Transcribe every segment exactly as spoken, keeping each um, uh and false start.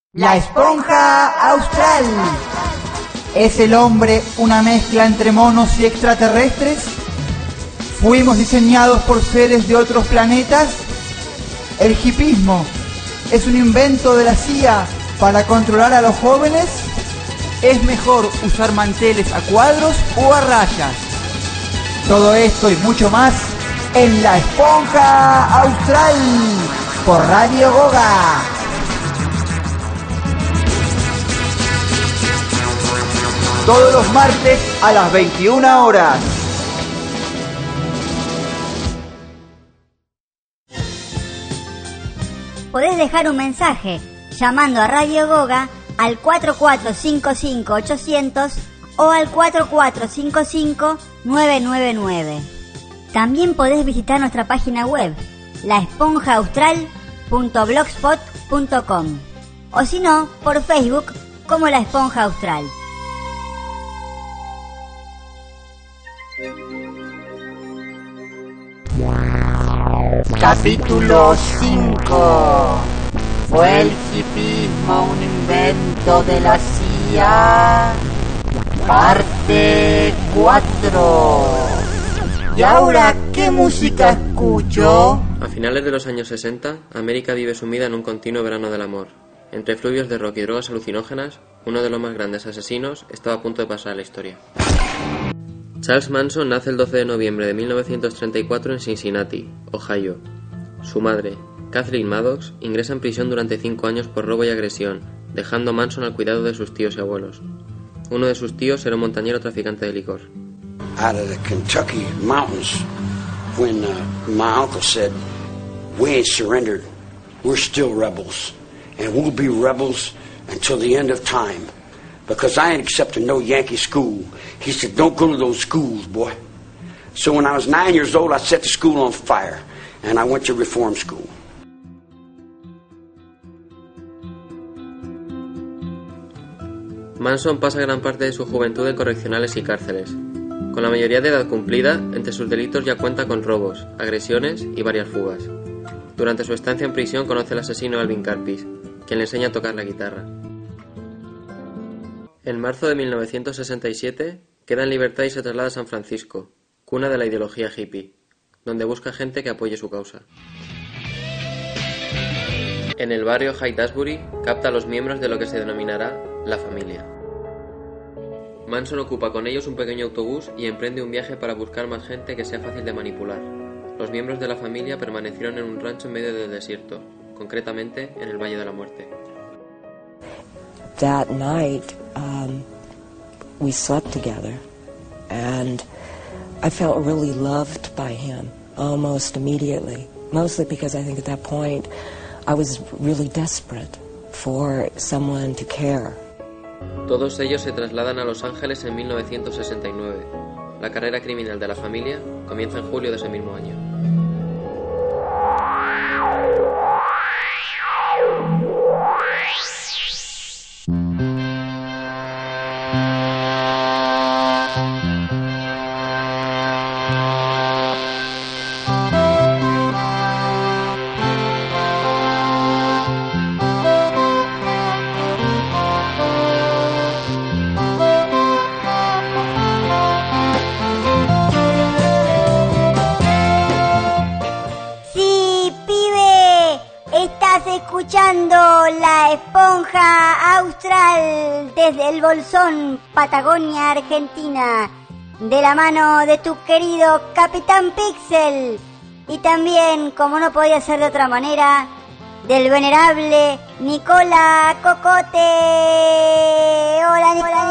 La esponja austral. ¿Es el hombre una mezcla entre monos y extraterrestres? ¿Fuimos diseñados por seres de otros planetas? ¿El hipismo es un invento de la C I A para controlar a los jóvenes? ¿Es mejor usar manteles a cuadros o a rayas? Todo esto y mucho más en La Esponja Austral por Radio Goga. Todos los martes a las veintiuna horas. Podés dejar un mensaje llamando a Radio Goga al cuatro cuatro cinco cinco ochocientos o al cuatro cuatro cinco cinco nueve nueve nueve. También podés visitar nuestra página web, la esponja austral punto blogspot punto com, o si no, por Facebook como La Esponja Austral. Capítulo cinco. ¿Fue el hipismo un invento de la C I A? Parte cuatro. ¿Y ahora qué música escucho? A finales de los años sesenta, América vive sumida en un continuo verano del amor. Entre fluvios de rock y drogas alucinógenas, uno de los más grandes asesinos estaba a punto de pasar a la historia. Charles Manson nace el doce de noviembre de mil novecientos treinta y cuatro en Cincinnati, Ohio. Su madre, Kathleen Maddox, ingresa en prisión durante cinco años por robo y agresión, dejando a Manson al cuidado de sus tíos y abuelos. Uno de sus tíos era un montañero traficante de licor. Out of the Kentucky mountains, when uh, my uncle said, "We ain't surrendered, we're still rebels, and we'll be rebels until the end of time, because I ain't accepting no Yankee school." He said, "Don't go to those schools, boy." So when I was nine years old, I set the school on fire, and I went to reform school. Manson pasa gran parte de su juventud en correccionales y cárceles. Con la mayoría de edad cumplida, entre sus delitos ya cuenta con robos, agresiones y varias fugas. Durante su estancia en prisión conoce al asesino Alvin Karpis, quien le enseña a tocar la guitarra. En marzo de mil novecientos sesenta y siete, queda en libertad y se traslada a San Francisco, cuna de la ideología hippie, donde busca gente que apoye su causa. En el barrio Haight-Ashbury capta a los miembros de lo que se denominará la familia. Manson ocupa con ellos un pequeño autobús y emprende un viaje para buscar más gente que sea fácil de manipular. Los miembros de la familia permanecieron en un rancho en medio del desierto, concretamente en el Valle de la Muerte. That night, um, we slept together, and I felt really loved by him almost immediately, mostly because I think at that point I was really desperate for someone to care. Todos ellos se trasladan a Los Ángeles en mil novecientos sesenta y nueve. La carrera criminal de la familia comienza en julio de ese mismo año. Escuchando La Esponja Austral desde el Bolsón, Patagonia, Argentina, de la mano de tu querido Capitán Pixel, y también, como no podía ser de otra manera, del venerable Nicola Cocote. Hola, Nicola,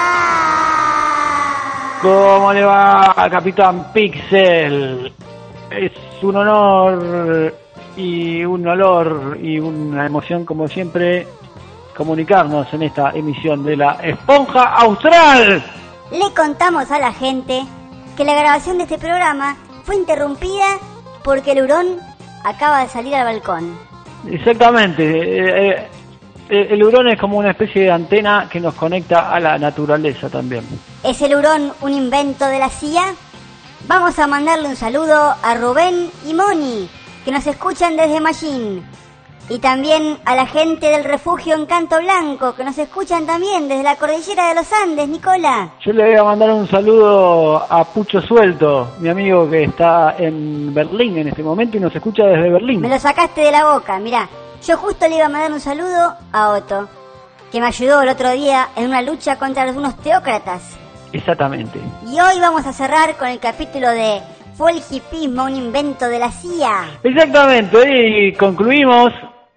Nicola. ¿Cómo le va, Capitán Pixel? Es un honor y un olor y una emoción, como siempre, comunicarnos en esta emisión de La Esponja Austral. Le contamos a la gente que la grabación de este programa fue interrumpida porque el hurón acaba de salir al balcón. Exactamente. Eh, eh, el hurón es como una especie de antena que nos conecta a la naturaleza también. ¿Es el hurón un invento de la C I A? Vamos a mandarle un saludo a Rubén y Moni, que nos escuchan desde Mallín. Y también a la gente del refugio Encanto Blanco, que nos escuchan también desde la cordillera de los Andes, Nicola. Yo le voy a mandar un saludo a Pucho Suelto, mi amigo que está en Berlín en este momento y nos escucha desde Berlín. Me lo sacaste de la boca, mirá. Yo justo le iba a mandar un saludo a Otto, que me ayudó el otro día en una lucha contra unos teócratas. Exactamente. Y hoy vamos a cerrar con el capítulo de ¿Fue el hipismo un invento de la C I A? Exactamente, y concluimos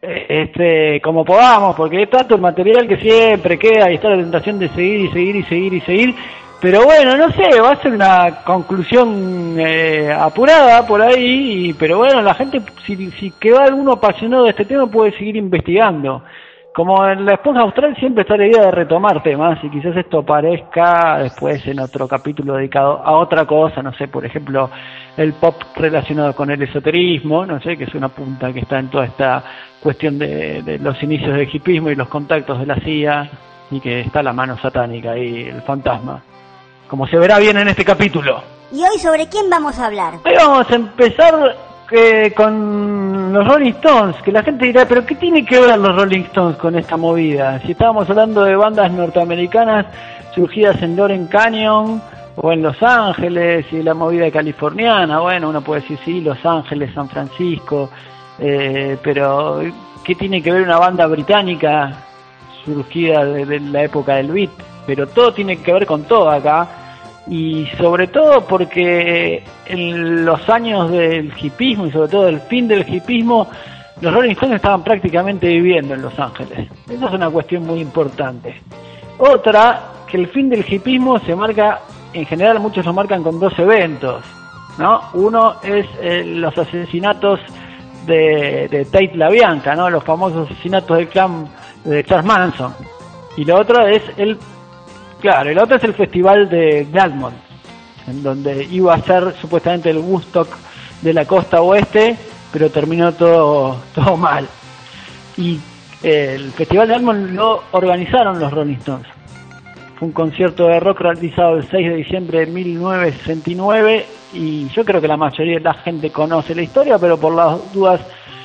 este como podamos, porque es tanto el material que siempre queda y está la tentación de seguir y seguir y seguir y seguir, pero bueno, no sé, va a ser una conclusión eh, apurada por ahí, y, pero bueno, la gente, si, si queda alguno apasionado de este tema, puede seguir investigando. Como en La Esponja Austral siempre está la idea de retomar temas, y quizás esto aparezca después en otro capítulo dedicado a otra cosa, no sé, por ejemplo, el pop relacionado con el esoterismo, no sé, que es una punta que está en toda esta cuestión de, de los inicios del hipismo y los contactos de la C I A, y que está la mano satánica y el fantasma, como se verá bien en este capítulo. ¿Y hoy sobre quién vamos a hablar? Hoy vamos a empezar eh, con los Rolling Stones, que la gente dirá, pero ¿qué tiene que ver los Rolling Stones con esta movida? Si estábamos hablando de bandas norteamericanas surgidas en Loren Canyon o en Los Ángeles, y la movida californiana, bueno, uno puede decir sí, Los Ángeles, San Francisco, eh, pero ¿qué tiene que ver una banda británica surgida de, de la época del beat? Pero todo tiene que ver con todo acá, y sobre todo porque en los años del hipismo y sobre todo el fin del hipismo, los Rolling Stones estaban prácticamente viviendo en Los Ángeles. Esa es una cuestión muy importante. Otra, que el fin del hipismo se marca, en general muchos lo marcan con dos eventos, ¿no? Uno es eh, los asesinatos de, de Tate LaBianca, ¿no? Los famosos asesinatos del clan de Charles Manson. Y lo otro es el Claro, el otro es el festival de Almond, en donde iba a ser supuestamente el Woodstock de la costa oeste, pero terminó todo todo mal. Y eh, el festival de Almond lo organizaron los Rolling Stones. Fue un concierto de rock realizado el seis de diciembre de mil novecientos sesenta y nueve, y yo creo que la mayoría de la gente conoce la historia, pero por las dudas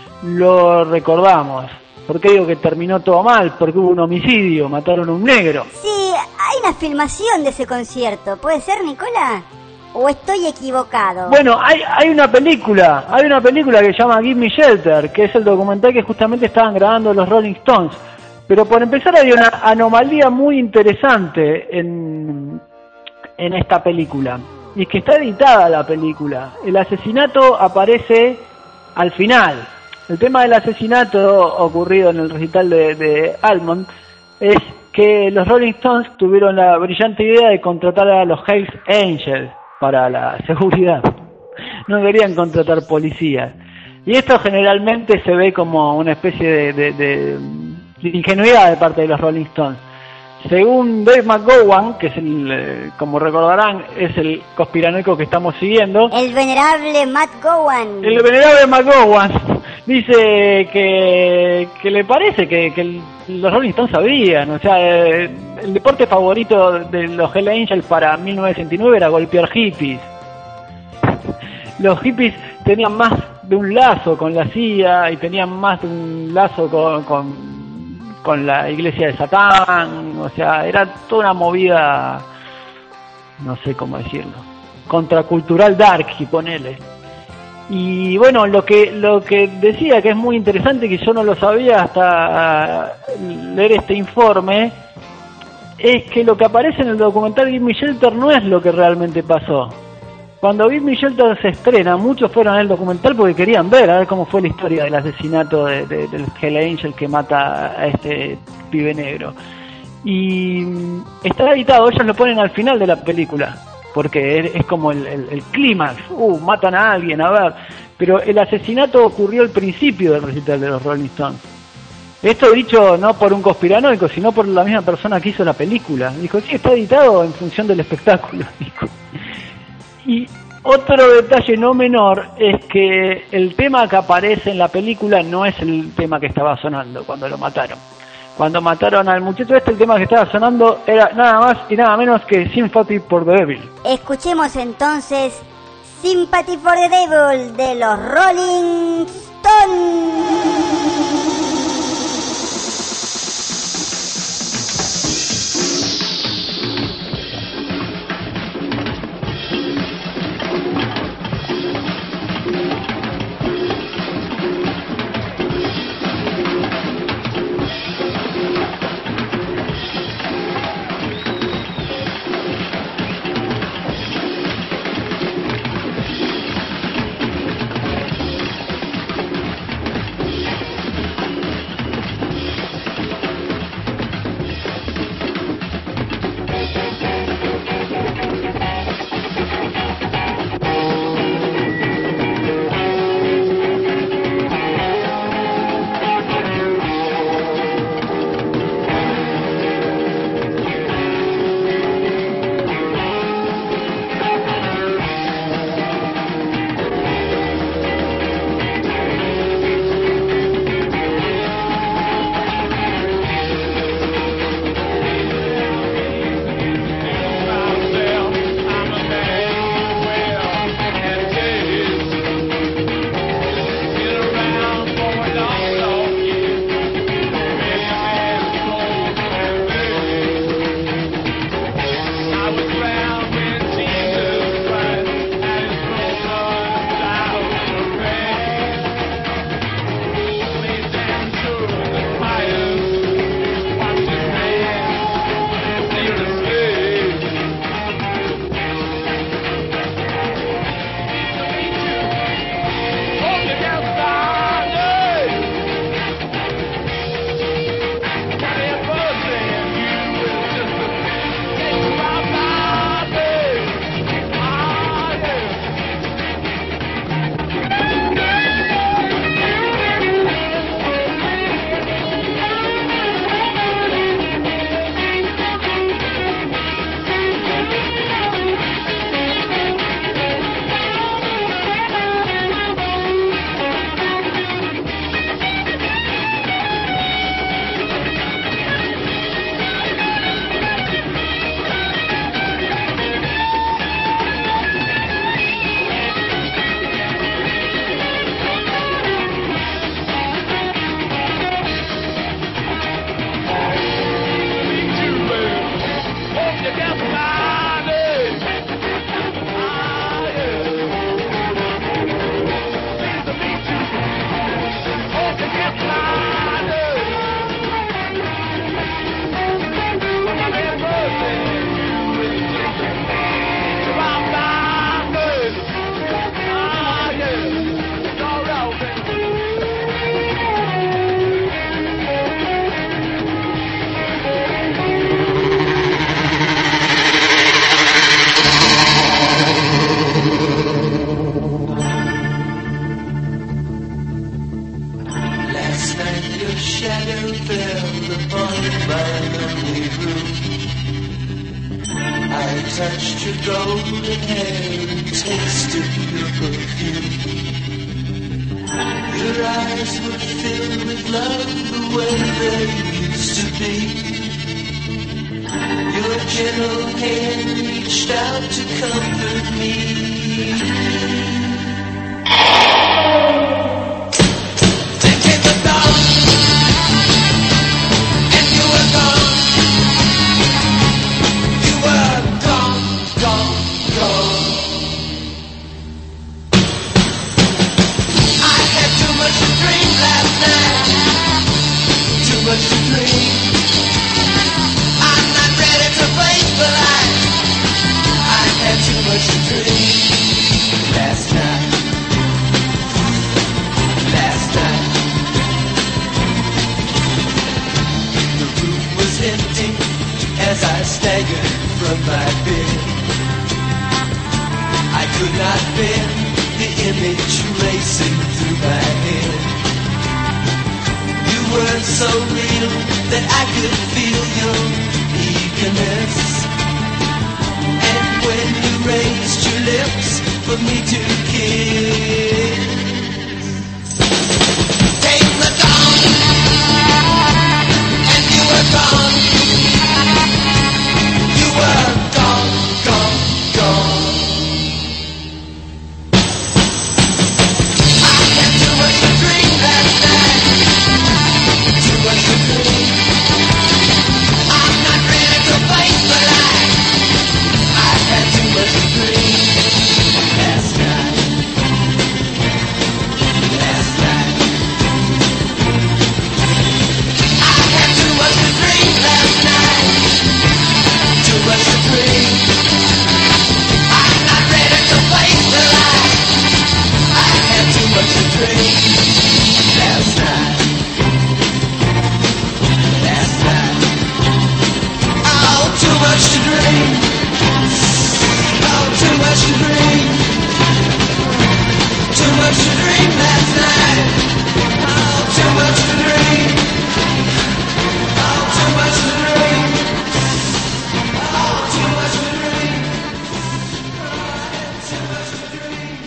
lo recordamos. ¿Por qué digo que terminó todo mal? Porque hubo un homicidio, mataron a un negro. Sí, hay una filmación de ese concierto. ¿Puede ser, Nicola? ¿O estoy equivocado? Bueno, hay, hay una película, hay una película que se llama Give Me Shelter, que es el documental que justamente estaban grabando los Rolling Stones. Pero por empezar hay una anomalía muy interesante en, en esta película. Y es que está editada la película. El asesinato aparece al final. El tema del asesinato ocurrido en el recital de, de Almond es que los Rolling Stones tuvieron la brillante idea de contratar a los Hells Angels para la seguridad. No querían contratar policías. Y esto generalmente se ve como una especie de, de, de, de ingenuidad de parte de los Rolling Stones. Según Dave McGowan, que es el, como recordarán, es el conspiranoico que estamos siguiendo. El venerable Matt Gowan. El venerable McGowan dice que, que le parece que, que el, los Rolling Stones sabían. O sea, el, el deporte favorito de los Hells Angels para mil novecientos sesenta y nueve era golpear hippies. Los hippies tenían más de un lazo con la C I A y tenían más de un lazo con... con con la iglesia de Satán, o sea, era toda una movida, no sé cómo decirlo, contracultural dark, y ponele. Y bueno, lo que lo que decía que es muy interesante, que yo no lo sabía hasta leer este informe, es que lo que aparece en el documental Give Me Shelter no es lo que realmente pasó. Cuando Give Me Shelter se estrena, muchos fueron al documental porque querían ver, a ver cómo fue la historia del asesinato de, de, del Hell Angel que mata a este pibe negro. Y está editado, ellos lo ponen al final de la película, porque es, es como el, el, el clímax, uh, matan a alguien, a ver. Pero el asesinato ocurrió al principio del recital de los Rolling Stones. Esto dicho no por un conspiranoico, sino por la misma persona que hizo la película. Dijo, sí, está editado en función del espectáculo, dijo. Y otro detalle no menor es que el tema que aparece en la película no es el tema que estaba sonando cuando lo mataron. Cuando mataron al muchacho este, el tema que estaba sonando era nada más y nada menos que Sympathy for the Devil. Escuchemos entonces Sympathy for the Devil de los Rolling Stones. upon my lonely room. I touched your golden hair and tasted your perfume. Your eyes were filled with love the way they used to be. Your gentle hand reached out to comfort me. Then came the dawn, and you were gone. You were gone, gone, gone. I had too much to drink last night, too much to drink. I'm not ready to face the light. I had too much to drink last night, last night. The room was empty as I staggered from my bed. I could not bear the image racing through my head. You weren't so real that I could feel your eagerness. And when you raised your lips for me to kiss, came the dawn, and you were gone. You were gone, gone, gone. I had too much to drink last night, too much to drink. I'm not ready to face the light. I had too much to drink last night, last night. I had too much to drink last night, too much to drink. I'm not ready to face the light. I had too much to drink last night, last night. Oh, too much to drink. Oh, too much to drink. Too much to drink last night. Oh, too much to drink. Oh, too much to drink. Oh, too much to drink. Too much to drink.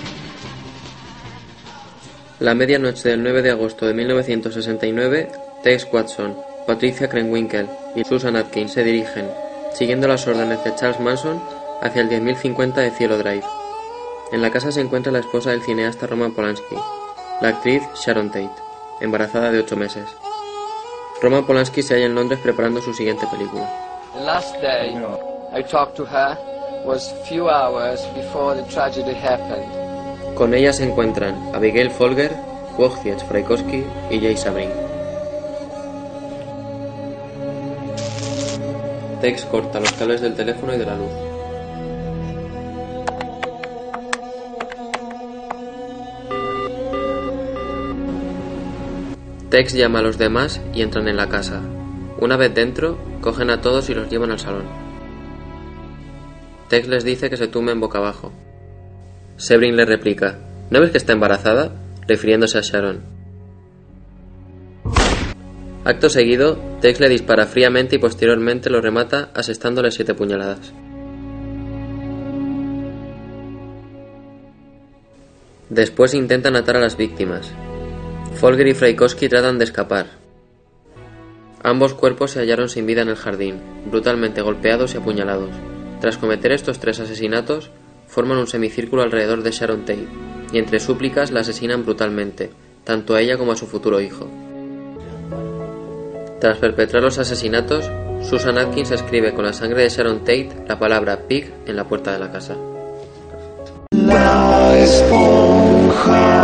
La medianoche del nueve de agosto de mil novecientos sesenta y nueve, Tex Watson, Patricia Krenwinkel y Susan Atkins se dirigen, siguiendo las órdenes de Charles Manson, hacia el diez mil cincuenta de Cielo Drive. En la casa se encuentra la esposa del cineasta Roman Polanski, la actriz Sharon Tate, embarazada de ocho meses. Roman Polanski se halla en Londres preparando su siguiente película. The last day I talked to her was few hours before the tragedy happened. Con ella se encuentran Abigail Folger, Wojciech Frykowski y Jay Sabrin. Tex corta los cables del teléfono y de la luz. Tex llama a los demás y entran en la casa. Una vez dentro, cogen a todos y los llevan al salón. Tex les dice que se tumben boca abajo. Sebring le replica: ¿No ves que está embarazada?, refiriéndose a Sharon. Acto seguido, Tex le dispara fríamente y posteriormente lo remata asestándole siete puñaladas. Después intentan atar a las víctimas. Folger y Frykowski tratan de escapar. Ambos cuerpos se hallaron sin vida en el jardín, brutalmente golpeados y apuñalados. Tras cometer estos tres asesinatos, forman un semicírculo alrededor de Sharon Tate, y entre súplicas la asesinan brutalmente, tanto a ella como a su futuro hijo. Tras perpetrar los asesinatos, Susan Atkins escribe con la sangre de Sharon Tate la palabra pig en la puerta de la casa. La esponja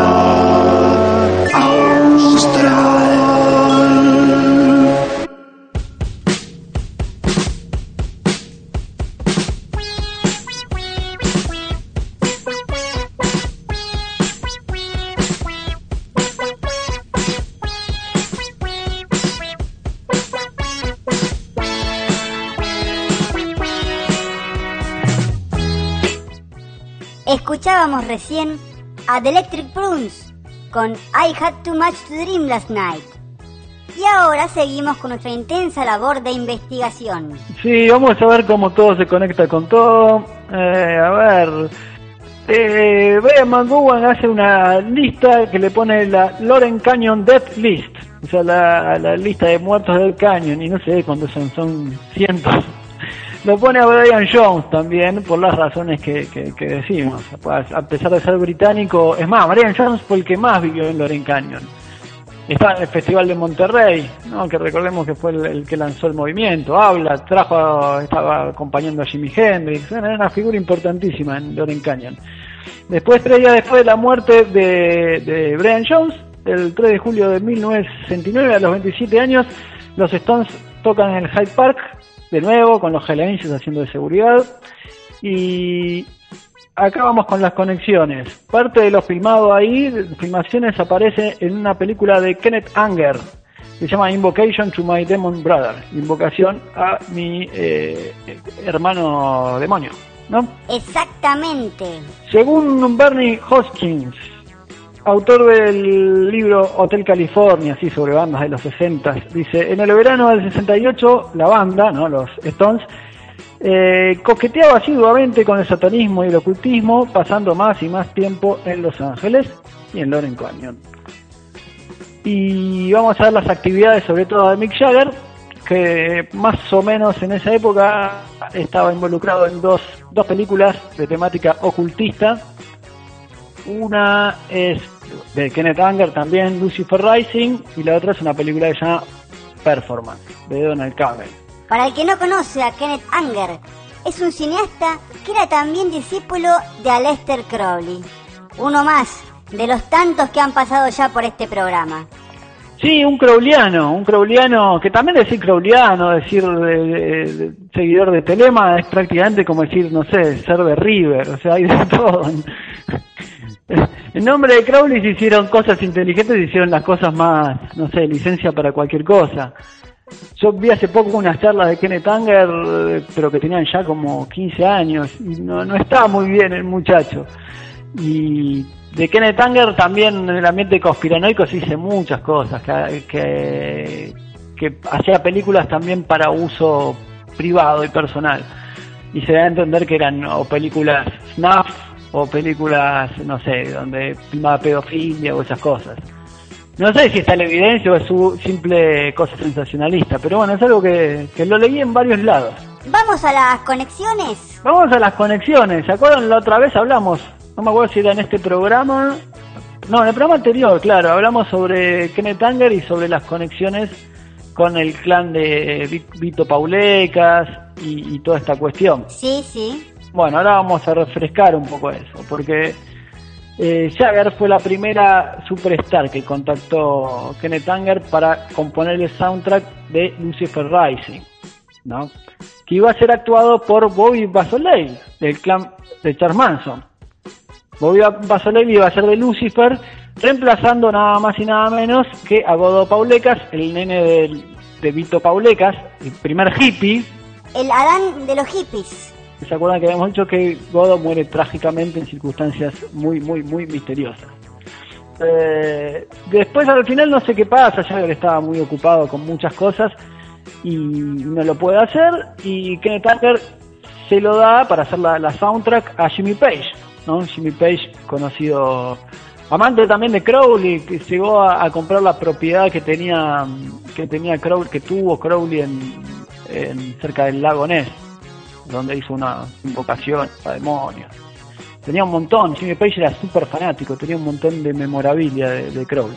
austral. Escuchábamos recién a The Electric Prunes con I Had Too Much to Dream Last Night. Y ahora seguimos con nuestra intensa labor de investigación. Sí, vamos a ver cómo todo se conecta con todo. Eh, a ver... Eh, Brian McGowan hace una lista que le pone la Loren Canyon Death List, o sea, la, la lista de muertos del cañón, y no sé cuántos son, son cientos. Lo pone a Brian Jones también, por las razones que, que, que decimos. A pesar de ser británico, es más, Brian Jones fue el que más vivió en Loren Canyon. Está en el Festival de Monterrey, ¿no? Que recordemos que fue el, el que lanzó el movimiento, habla, trajo, estaba acompañando a Jimi Hendrix, era una figura importantísima en Loren Canyon. Después, tres días después de la muerte de, de Brian Jones, el tres de julio de mil novecientos sesenta y nueve, a los veintisiete años, los Stones tocan en el Hyde Park, de nuevo, con los Hell Angels haciendo de seguridad, y... acá vamos con las conexiones. Parte de lo filmado ahí, filmaciones, aparece en una película de Kenneth Anger, que se llama Invocation to My Demon Brother, invocación a mi eh, hermano demonio, ¿no? Exactamente. Según Bernie Hoskins, autor del libro Hotel California, así sobre bandas de los sesenta, dice, en el verano del sesenta y ocho, la banda, ¿no? Los Stones, Eh, coqueteaba asiduamente con el satanismo y el ocultismo, pasando más y más tiempo en Los Ángeles y en Loren Canyon. Y vamos a ver las actividades, sobre todo de Mick Jagger, que más o menos en esa época estaba involucrado en dos, dos películas de temática ocultista. Una es de Kenneth Anger también, Lucifer Rising, y la otra es una película que se llama Performance, de Donald Campbell. Para el que no conoce a Kenneth Anger, es un cineasta que era también discípulo de Aleister Crowley, uno más de los tantos que han pasado ya por este programa. Sí, un crowleyano, un crowleyano, que también decir crowleyano, decir de, de, de, seguidor de Telema, es prácticamente como decir, no sé, ser de River, o sea, hay de todo. En nombre de Crowley se hicieron cosas inteligentes, se hicieron las cosas más, no sé, licencia para cualquier cosa. Yo vi hace poco unas charlas de Kenneth Anger, pero que tenían ya como quince años, y no, no estaba muy bien el muchacho. Y de Kenneth Anger también en el ambiente conspiranoico se dice muchas cosas, que, que, que hacía películas también para uso privado y personal. Y se da a entender que eran o películas snuff, o películas, no sé, donde filmaba pedofilia o esas cosas. No sé si está la evidencia o es su simple cosa sensacionalista, pero bueno, es algo que, que lo leí en varios lados. ¿Vamos a las conexiones? Vamos a las conexiones. ¿Se acuerdan? La otra vez hablamos, no me acuerdo si era en este programa, no, en el programa anterior, claro, hablamos sobre Kenneth Anger y sobre las conexiones con el clan de Vito Paulecas y, y toda esta cuestión. Sí, sí. Bueno, ahora vamos a refrescar un poco eso, porque... Eh, Jagger fue la primera superstar que contactó Kenneth Anger para componer el soundtrack de Lucifer Rising, ¿no? Que iba a ser actuado por Bobby Basoley, del clan de Charles Manson. Bobby Basoley iba a ser de Lucifer, reemplazando nada más y nada menos que a Godo Paulecas, el nene de, de Vito Paulecas, el primer hippie. El Adán de los hippies. ¿Se acuerdan que habíamos dicho que Godo muere trágicamente en circunstancias muy, muy, muy misteriosas? Eh, después al final no sé qué pasa, Jagger estaba muy ocupado con muchas cosas y no lo puede hacer, y Kenneth Anger se lo da para hacer la, la soundtrack a Jimmy Page, ¿no? Jimmy Page, conocido amante también de Crowley, que llegó a, a comprar la propiedad que tenía que tenía Crowley, que tuvo Crowley en, en cerca del lago Ness, donde hizo una invocación a demonios. Tenía un montón, Jimmy Page era súper fanático, tenía un montón de memorabilia de, de Crowley.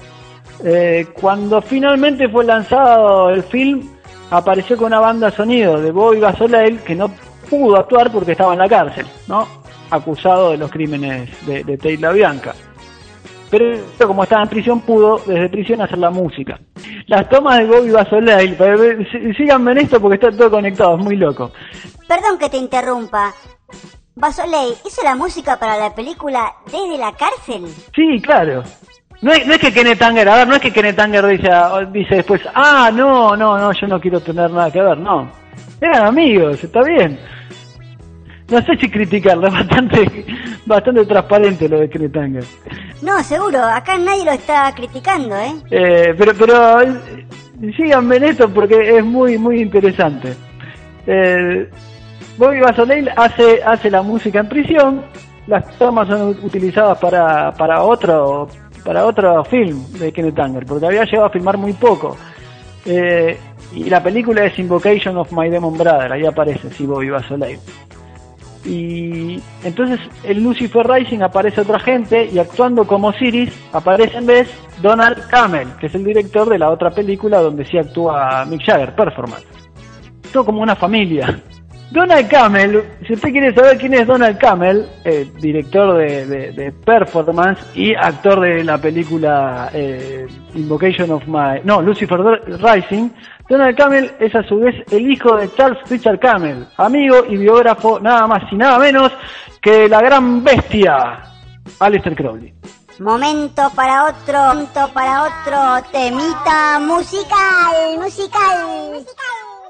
Eh, cuando finalmente fue lanzado el film, apareció con una banda de sonido de Bobby Basoley, que no pudo actuar porque estaba en la cárcel, ¿no? Acusado de los crímenes de, de Tate LaBianca. Pero como estaba en prisión, pudo desde prisión hacer la música. Las tomas de Bobby Basoley, síganme en esto porque está todo conectado, es muy loco. Perdón que te interrumpa. Basoley hizo la música para la película desde la cárcel. Sí, claro. No es, no es que Kenneth Anger, a ver, no es que Kenneth Anger dice, dice después, ah, no, no, no, yo no quiero tener nada que ver, no. Eran amigos, está bien. No sé si criticarlo, es bastante, bastante transparente lo de Kenneth Anger. No, seguro, acá nadie lo está criticando, ¿eh? Eh, pero, pero eh, síganme en esto porque es muy, muy interesante. Eh, Bobby Basoleil hace, hace la música en prisión, las tomas son utilizadas para, para otro, para otro film de Kenneth Anger, porque había llegado a filmar muy poco. Eh, y la película es Invocation of My Demon Brother, ahí aparece, sí, Bobby Basoleil. Y entonces en Lucifer Rising aparece otra gente y actuando como Osiris aparece en vez Donald Cammell, que es el director de la otra película donde sí actúa Mick Jagger, Performance. Todo como una familia. Donald Cammell, si usted quiere saber quién es Donald Cammell, eh, director de, de, de Performance y actor de la película eh, Invocation of My... No, Lucifer Rising, Donald Cammell es a su vez el hijo de Charles Richard Cammell, amigo y biógrafo nada más y nada menos que la gran bestia, Aleister Crowley. Momento para otro, momento para otro temita musical, musical, musical.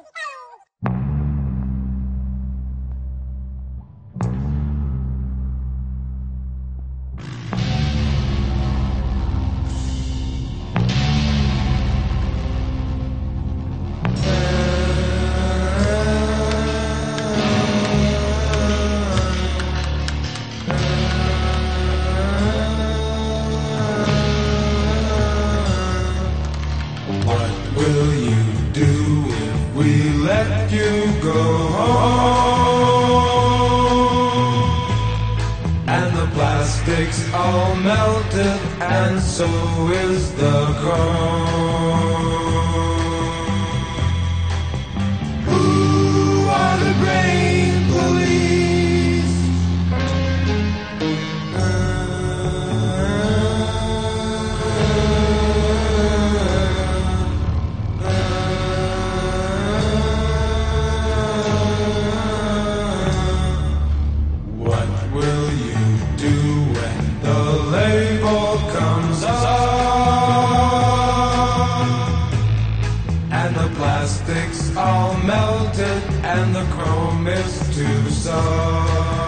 All melted, and so is the chrome. Who are the brain police? What will you do when the label comes off and the plastic's all melted and the chrome is too soft?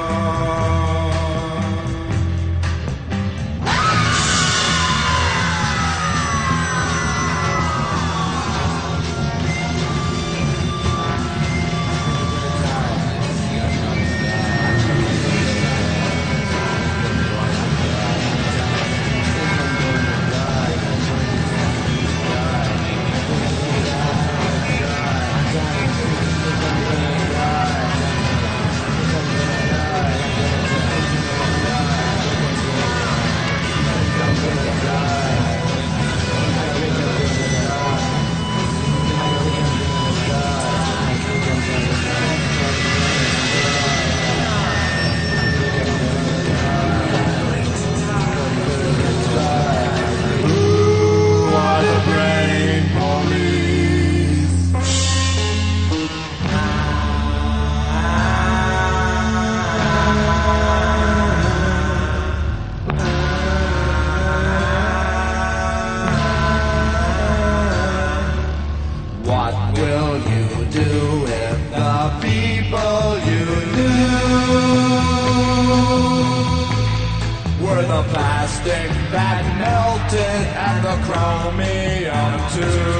Plastic that melted and the chromium too.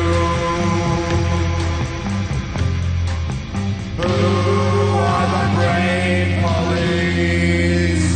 Who are the brain police?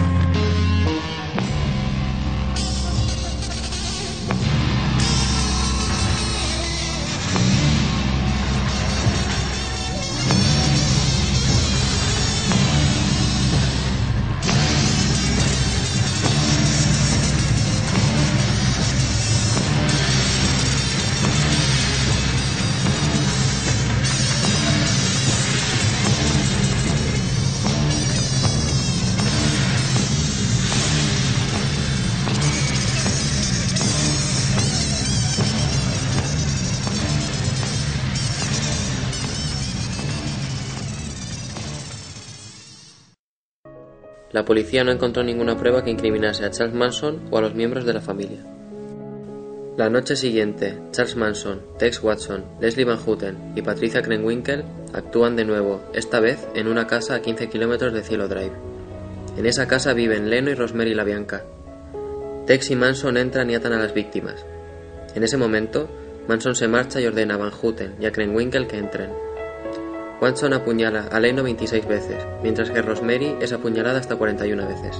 La policía no encontró ninguna prueba que incriminase a Charles Manson o a los miembros de la familia. La noche siguiente, Charles Manson, Tex Watson, Leslie Van Houten y Patricia Krenwinkel actúan de nuevo, esta vez en una casa a quince kilómetros de Cielo Drive. En esa casa viven Leno y Rosemary LaBianca. Tex y Manson entran y atan a las víctimas. En ese momento, Manson se marcha y ordena a Van Houten y a Krenwinkel que entren. Watson apuñala a Leno veintiséis veces, mientras que Rosemary es apuñalada hasta cuarenta y una veces.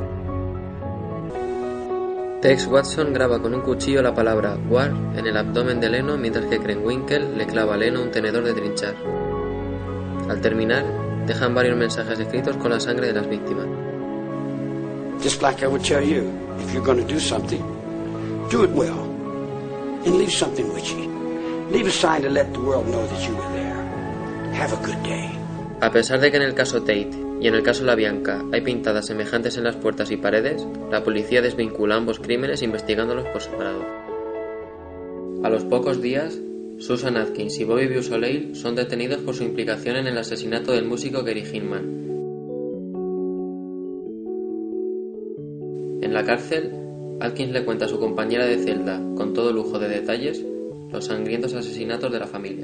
Tex Watson graba con un cuchillo la palabra War en el abdomen de Leno, mientras que Krenwinkel le clava a Leno un tenedor de trinchar. Al terminar, dejan varios mensajes escritos con la sangre de las víctimas. Just like I would tell you, if you're going to do something, do it well, and leave something with you. Leave a sign to let the world know that you were there. Have a good day. A pesar de que en el caso Tate y en el caso LaBianca hay pintadas semejantes en las puertas y paredes, la policía desvincula ambos crímenes investigándolos por separado. A los pocos días, Susan Atkins y Bobby Beausoleil son detenidos por su implicación en el asesinato del músico Gary Hinman. En la cárcel, Atkins le cuenta a su compañera de celda, con todo lujo de detalles, los sangrientos asesinatos de la familia.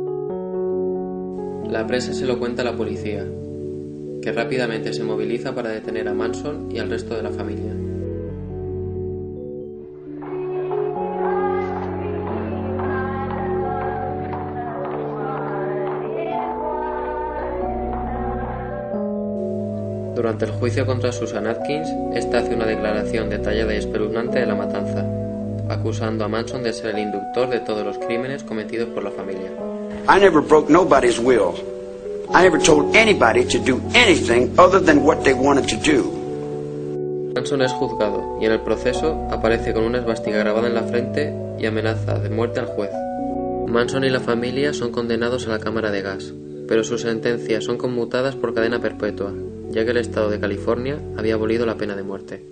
La presa se lo cuenta a la policía, que rápidamente se moviliza para detener a Manson y al resto de la familia. Durante el juicio contra Susan Atkins, esta hace una declaración detallada y espeluznante de la matanza, acusando a Manson de ser el inductor de todos los crímenes cometidos por la familia. I never broke nobody's will. I never told anybody to do anything other than what they wanted to do. Manson es juzgado y en el proceso aparece con una esvástica grabada en la frente y amenaza de muerte al juez. Manson y la familia son condenados a la cámara de gas, pero sus sentencias son conmutadas por cadena perpetua, ya que el estado de California había abolido la pena de muerte.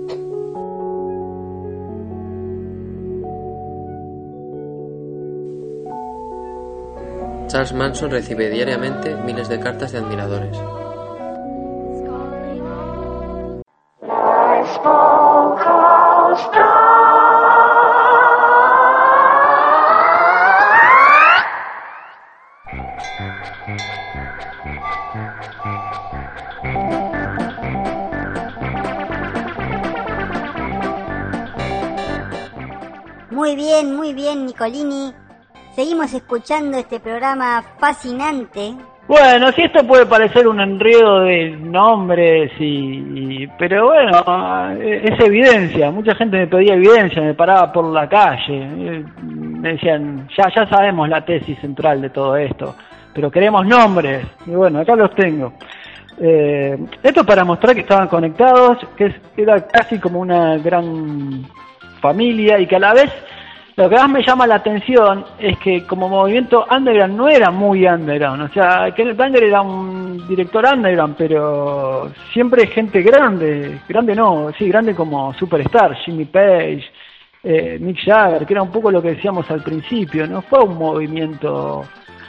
Charles Manson recibe diariamente miles de cartas de admiradores. Muy bien, muy bien, Nicolini. Seguimos escuchando este programa fascinante. Bueno, si esto puede parecer un enredo de nombres y, y pero bueno, es evidencia. Mucha gente me pedía evidencia, me paraba por la calle, me decían, ya ya sabemos la tesis central de todo esto, pero queremos nombres. Y bueno, acá los tengo. Eh, esto para mostrar que estaban conectados, que es, era casi como una gran familia y que a la vez lo que más me llama la atención es que como movimiento underground no era muy underground, o sea, Kenneth Anger era un director underground, pero siempre gente grande, grande no, sí, grande como Superstar, Jimmy Page, eh, Mick Jagger, que era un poco lo que decíamos al principio, no fue un movimiento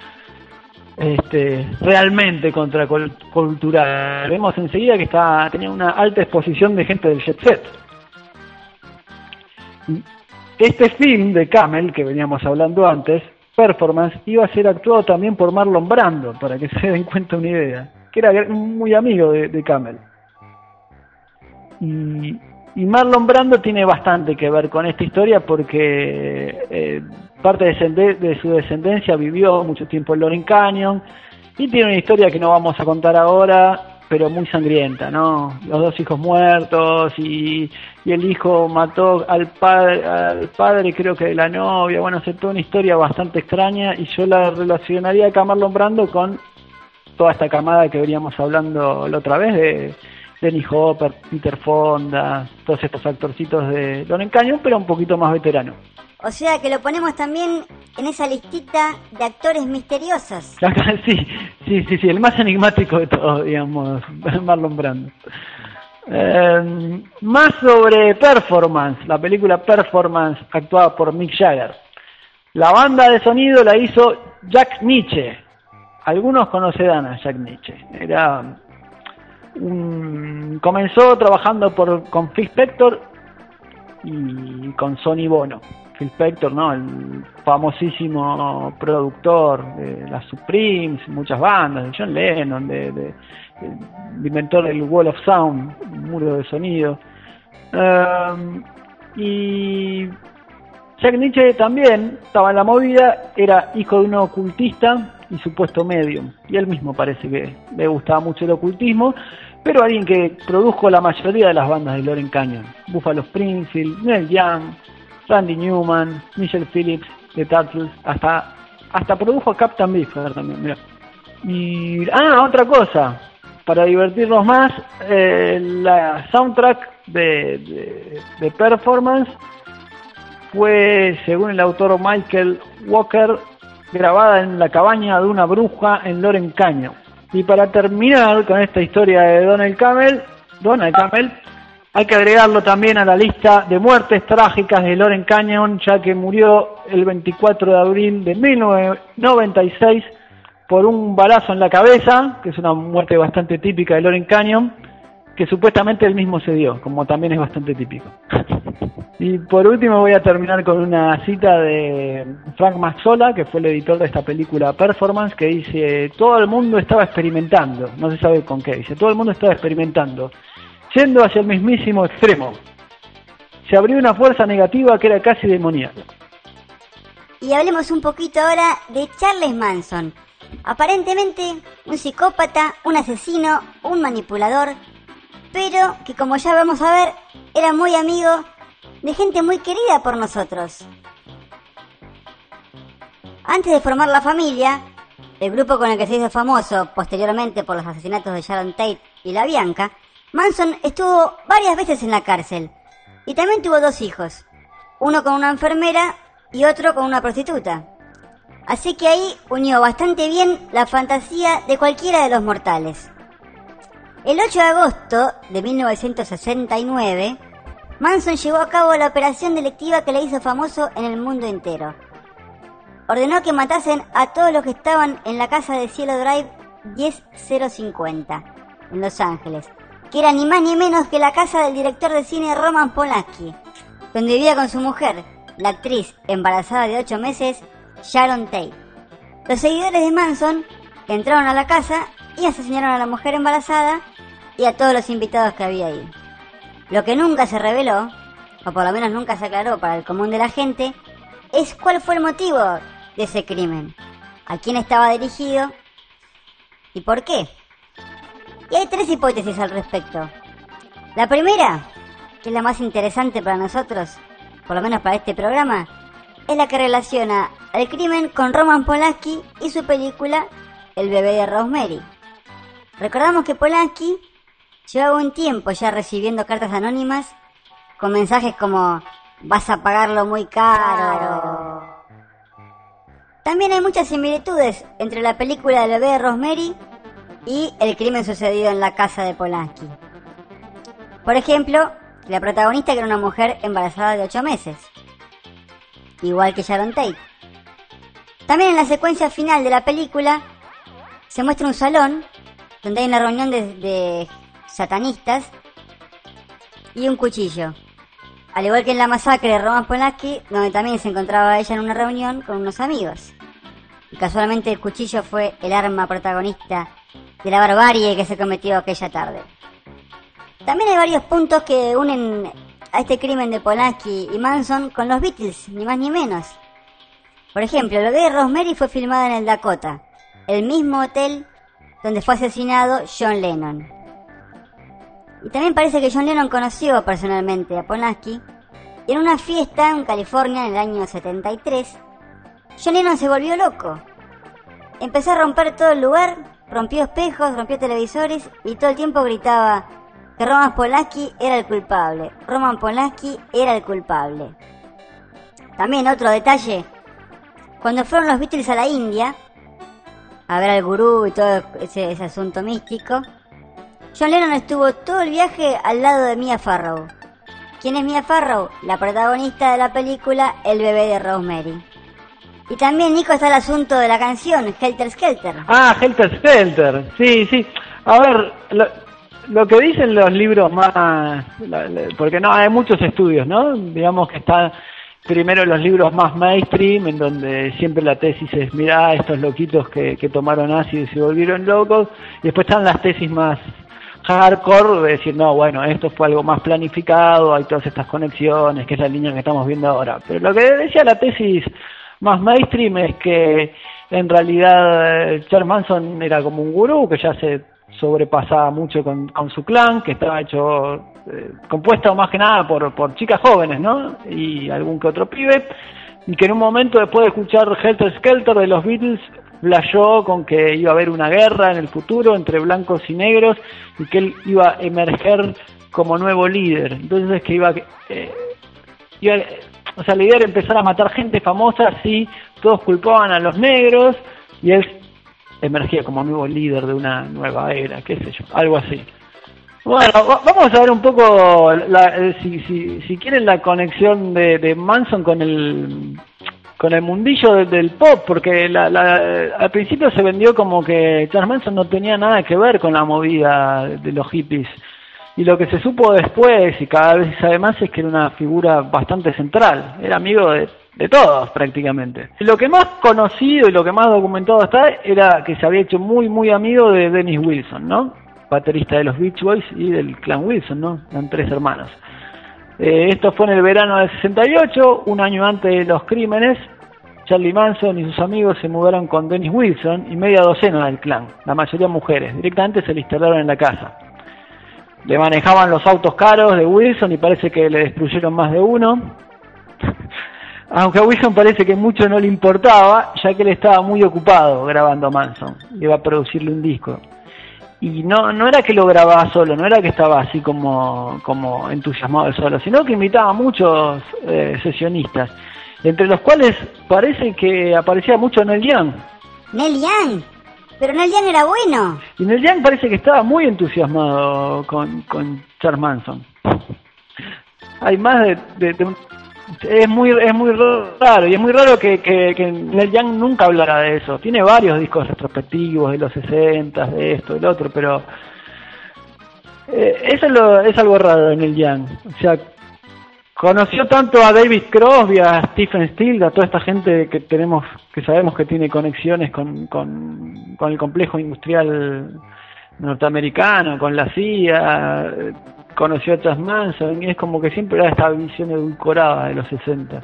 este realmente contracultural. Vemos enseguida que está, tenía una alta exposición de gente del jet set. Este film de Camel, que veníamos hablando antes, Performance, iba a ser actuado también por Marlon Brando, para que se den cuenta una idea, que era muy amigo de, de Camel. Y, y Marlon Brando tiene bastante que ver con esta historia porque eh, parte de, de su descendencia vivió mucho tiempo en Loren Canyon y tiene una historia que no vamos a contar ahora, pero muy sangrienta, ¿no? Los dos hijos muertos y, y el hijo mató al padre, al padre creo que de la novia, bueno, es toda una historia bastante extraña y yo la relacionaría acá a Marlon Brando con toda esta camada que veníamos hablando la otra vez de Denny Hopper, Peter Fonda, todos estos actorcitos de Loren Canyon, pero un poquito más veterano. O sea que lo ponemos también en esa listita de actores misteriosos. Sí, sí, sí, sí, el más enigmático de todos, digamos, Marlon Brando. Eh, más sobre Performance, la película Performance actuada por Mick Jagger. La banda de sonido la hizo Jack Nitzsche. Algunos conocerán a Jack Nitzsche. Era un, comenzó trabajando por, con Phil Spector y con Sonny Bono. Phil Spector, ¿no? El famosísimo productor de las Supremes, muchas bandas, de John Lennon, de, de, de, el inventor del Wall of Sound, un muro de sonido. Um, y Jack Nitzsche también estaba en la movida, era hijo de un ocultista y supuesto medium, y él mismo parece que le gustaba mucho el ocultismo, pero alguien que produjo la mayoría de las bandas de Loren Canyon: Buffalo Springfield, Neil Young, Randy Newman, Michelle Phillips, The Turtles, hasta hasta produjo a Captain Beefheart también, mira. Y ah, otra cosa, para divertirnos más, eh, la soundtrack de, de, de Performance fue, según el autor Michael Walker, grabada en la cabaña de una bruja en Loren Canyon. Y para terminar con esta historia de Donald Cammell, Donald Cammell, hay que agregarlo también a la lista de muertes trágicas de Loren Canyon, ya que murió el veinticuatro de abril de mil novecientos noventa y seis por un balazo en la cabeza, que es una muerte bastante típica de Loren Canyon, que supuestamente él mismo se dio, como también es bastante típico. Y por último voy a terminar con una cita de Frank Mazzola, que fue el editor de esta película Performance, que dice: todo el mundo estaba experimentando, no se sabe con qué, dice, todo el mundo estaba experimentando, yendo hacia el mismísimo extremo. Se abrió una fuerza negativa que era casi demoníaca. Y hablemos un poquito ahora de Charles Manson. Aparentemente un psicópata, un asesino, un manipulador, pero que, como ya vamos a ver, era muy amigo de gente muy querida por nosotros. Antes de formar la familia, el grupo con el que se hizo famoso posteriormente por los asesinatos de Sharon Tate y La Bianca, Manson estuvo varias veces en la cárcel y también tuvo dos hijos, uno con una enfermera y otro con una prostituta. Así que ahí unió bastante bien la fantasía de cualquiera de los mortales. El ocho de agosto de mil novecientos sesenta y nueve, Manson llevó a cabo la operación delictiva que le hizo famoso en el mundo entero. Ordenó que matasen a todos los que estaban en la casa de Cielo Drive diez mil cincuenta, en Los Ángeles, que era ni más ni menos que la casa del director de cine Roman Polanski, donde vivía con su mujer, la actriz embarazada de ocho meses, Sharon Tate. Los seguidores de Manson entraron a la casa y asesinaron a la mujer embarazada y a todos los invitados que había ahí. Lo que nunca se reveló, o por lo menos nunca se aclaró para el común de la gente, es cuál fue el motivo de ese crimen, a quién estaba dirigido y por qué. Y hay tres hipótesis al respecto. La primera, que es la más interesante para nosotros, por lo menos para este programa, es la que relaciona el crimen con Roman Polanski y su película El bebé de Rosemary. Recordamos que Polanski llevaba un tiempo ya recibiendo cartas anónimas con mensajes como: vas a pagarlo muy caro. También hay muchas similitudes entre la película del bebé de Rosemary y el crimen sucedido en la casa de Polanski. Por ejemplo, la protagonista, que era una mujer embarazada de ocho meses, igual que Sharon Tate. También en la secuencia final de la película se muestra un salón donde hay una reunión de, de satanistas y un cuchillo, al igual que en la masacre de Roman Polanski, donde también se encontraba ella en una reunión con unos amigos. Y casualmente el cuchillo fue el arma protagonista de la barbarie que se cometió aquella tarde. También hay varios puntos que unen a este crimen de Polanski y Manson con los Beatles, ni más ni menos. Por ejemplo, el bebé de Rosemary fue filmado en el Dakota, el mismo hotel donde fue asesinado John Lennon. Y también parece que John Lennon conoció personalmente a Polanski, y en una fiesta en California en el año setenta y tres, John Lennon se volvió loco. Empezó a romper todo el lugar, rompió espejos, rompió televisores y todo el tiempo gritaba que Roman Polanski era el culpable. Roman Polanski era el culpable. También otro detalle: cuando fueron los Beatles a la India a ver al gurú y todo ese, ese asunto místico, John Lennon estuvo todo el viaje al lado de Mia Farrow. ¿Quién es Mia Farrow? La protagonista de la película El bebé de Rosemary. Y también, Nico, está el asunto de la canción Helter Skelter. Ah, Helter Skelter, sí, sí. A ver, lo, lo que dicen los libros más... Porque no, hay muchos estudios, ¿no? Digamos que está primero los libros más mainstream, en donde siempre la tesis es, mirá, estos loquitos que, que tomaron ácido y se volvieron locos, y después están las tesis más hardcore, de decir, no, bueno, esto fue algo más planificado, hay todas estas conexiones, que es la línea que estamos viendo ahora. Pero lo que decía la tesis más mainstream es que en realidad Charles Manson era como un gurú que ya se sobrepasaba mucho con, con su clan, que estaba hecho, eh, compuesto más que nada por, por chicas jóvenes, ¿no? Y algún que otro pibe, y que en un momento, después de escuchar Helter Skelter de los Beatles, flasheó con que iba a haber una guerra en el futuro entre blancos y negros y que él iba a emerger como nuevo líder. Entonces es que iba, eh, iba o sea, la idea era empezar a matar gente famosa, así todos culpaban a los negros y él emergía como nuevo líder de una nueva era, qué sé yo, algo así. Bueno, vamos a ver un poco, la, eh, si, si, si quieren, la conexión de, de Manson con el con el mundillo de, del pop, porque la, la, al principio se vendió como que Charles Manson no tenía nada que ver con la movida de los hippies, y lo que se supo después, y cada vez se sabe más, es que era una figura bastante central, era amigo de, de todos prácticamente. Lo que más conocido y lo que más documentado está era que se había hecho muy muy amigo de Dennis Wilson, ¿no? Baterista de los Beach Boys y del clan Wilson, ¿no? Eran tres hermanos. Eh, esto fue en el verano del sesenta y ocho, un año antes de los crímenes. Charlie Manson y sus amigos se mudaron con Dennis Wilson y media docena del clan, la mayoría mujeres. Directamente se le instalaron en la casa. Le manejaban los autos caros de Wilson y parece que le destruyeron más de uno. Aunque a Wilson parece que mucho no le importaba, ya que él estaba muy ocupado grabando a Manson. Iba a producirle un disco. Y no no era que lo grababa solo, no era que estaba así como, como entusiasmado él solo, sino que invitaba a muchos eh, sesionistas, entre los cuales parece que aparecía mucho Neil Young. Neil Young, pero Neil Young era bueno. Y Neil Young parece que estaba muy entusiasmado con, con Charles Manson. Hay más de, de, de un... Es muy es muy raro, y es muy raro que, que, que Neil Young nunca hablara de eso. Tiene varios discos retrospectivos de los sesenta, de esto, del otro, pero eh, eso es, lo, es algo raro en Neil Young. O sea, conoció tanto a David Crosby, a Stephen Stills, a toda esta gente que tenemos, que sabemos que tiene conexiones con, con, con el complejo industrial norteamericano, con la C I A. Conoció a Charles Manson y es como que siempre era esta visión edulcorada de los sesenta.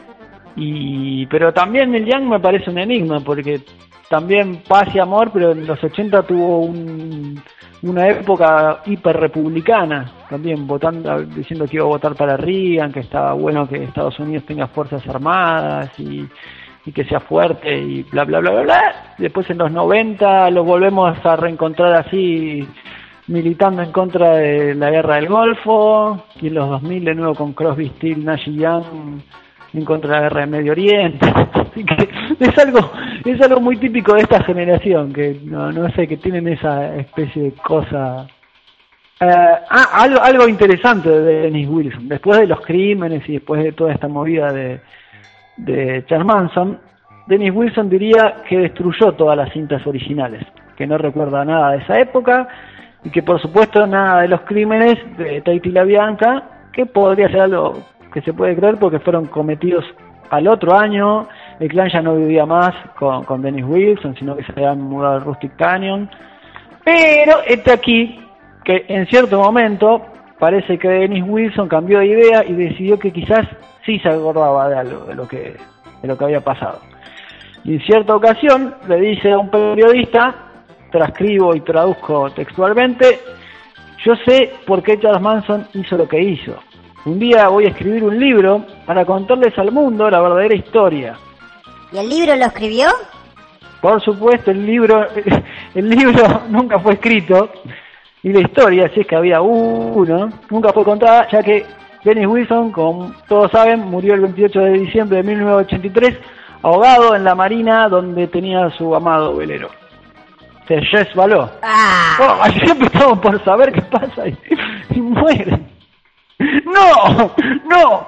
Y pero también Neil Young me parece un enigma, porque también paz y amor, pero en los ochenta tuvo un, una época hiper republicana, también votando, diciendo que iba a votar para Reagan, que estaba bueno que Estados Unidos tenga fuerzas armadas y, y que sea fuerte y bla bla bla bla bla. Después en los noventa lo volvemos a reencontrar así, militando en contra de la guerra del Golfo, y en los dos mil de nuevo con Crosby, Stills, Nash y Young en contra de la guerra del Medio Oriente. Así que es algo es algo muy típico de esta generación, que no no sé, que tienen esa especie de cosa. Eh, ah, algo algo interesante de Dennis Wilson, después de los crímenes y después de toda esta movida de de Charles Manson, Dennis Wilson diría que destruyó todas las cintas originales, que no recuerda nada de esa época, y que por supuesto nada de los crímenes de Tate y la Bianca, que podría ser algo que se puede creer porque fueron cometidos al otro año. El clan ya no vivía más con, con Dennis Wilson, sino que se habían mudado al Rustic Canyon. Pero este aquí, que en cierto momento parece que Dennis Wilson cambió de idea y decidió que quizás sí se acordaba de algo, de lo que, de lo que había pasado. Y en cierta ocasión le dice a un periodista, transcribo y traduzco textualmente: yo sé por qué Charles Manson hizo lo que hizo. Un día voy a escribir un libro para contarles al mundo la verdadera historia. ¿Y el libro lo escribió? Por supuesto, el libro el libro nunca fue escrito, y la historia, si es que había uno, nunca fue contada, ya que Dennis Wilson, como todos saben, murió el veintiocho de diciembre de mil novecientos ochenta y tres, ahogado en la marina donde tenía su amado velero. Se resbaló. Ah. Oh, siempre estamos por saber qué pasa y, y mueren. ¡No! ¡No!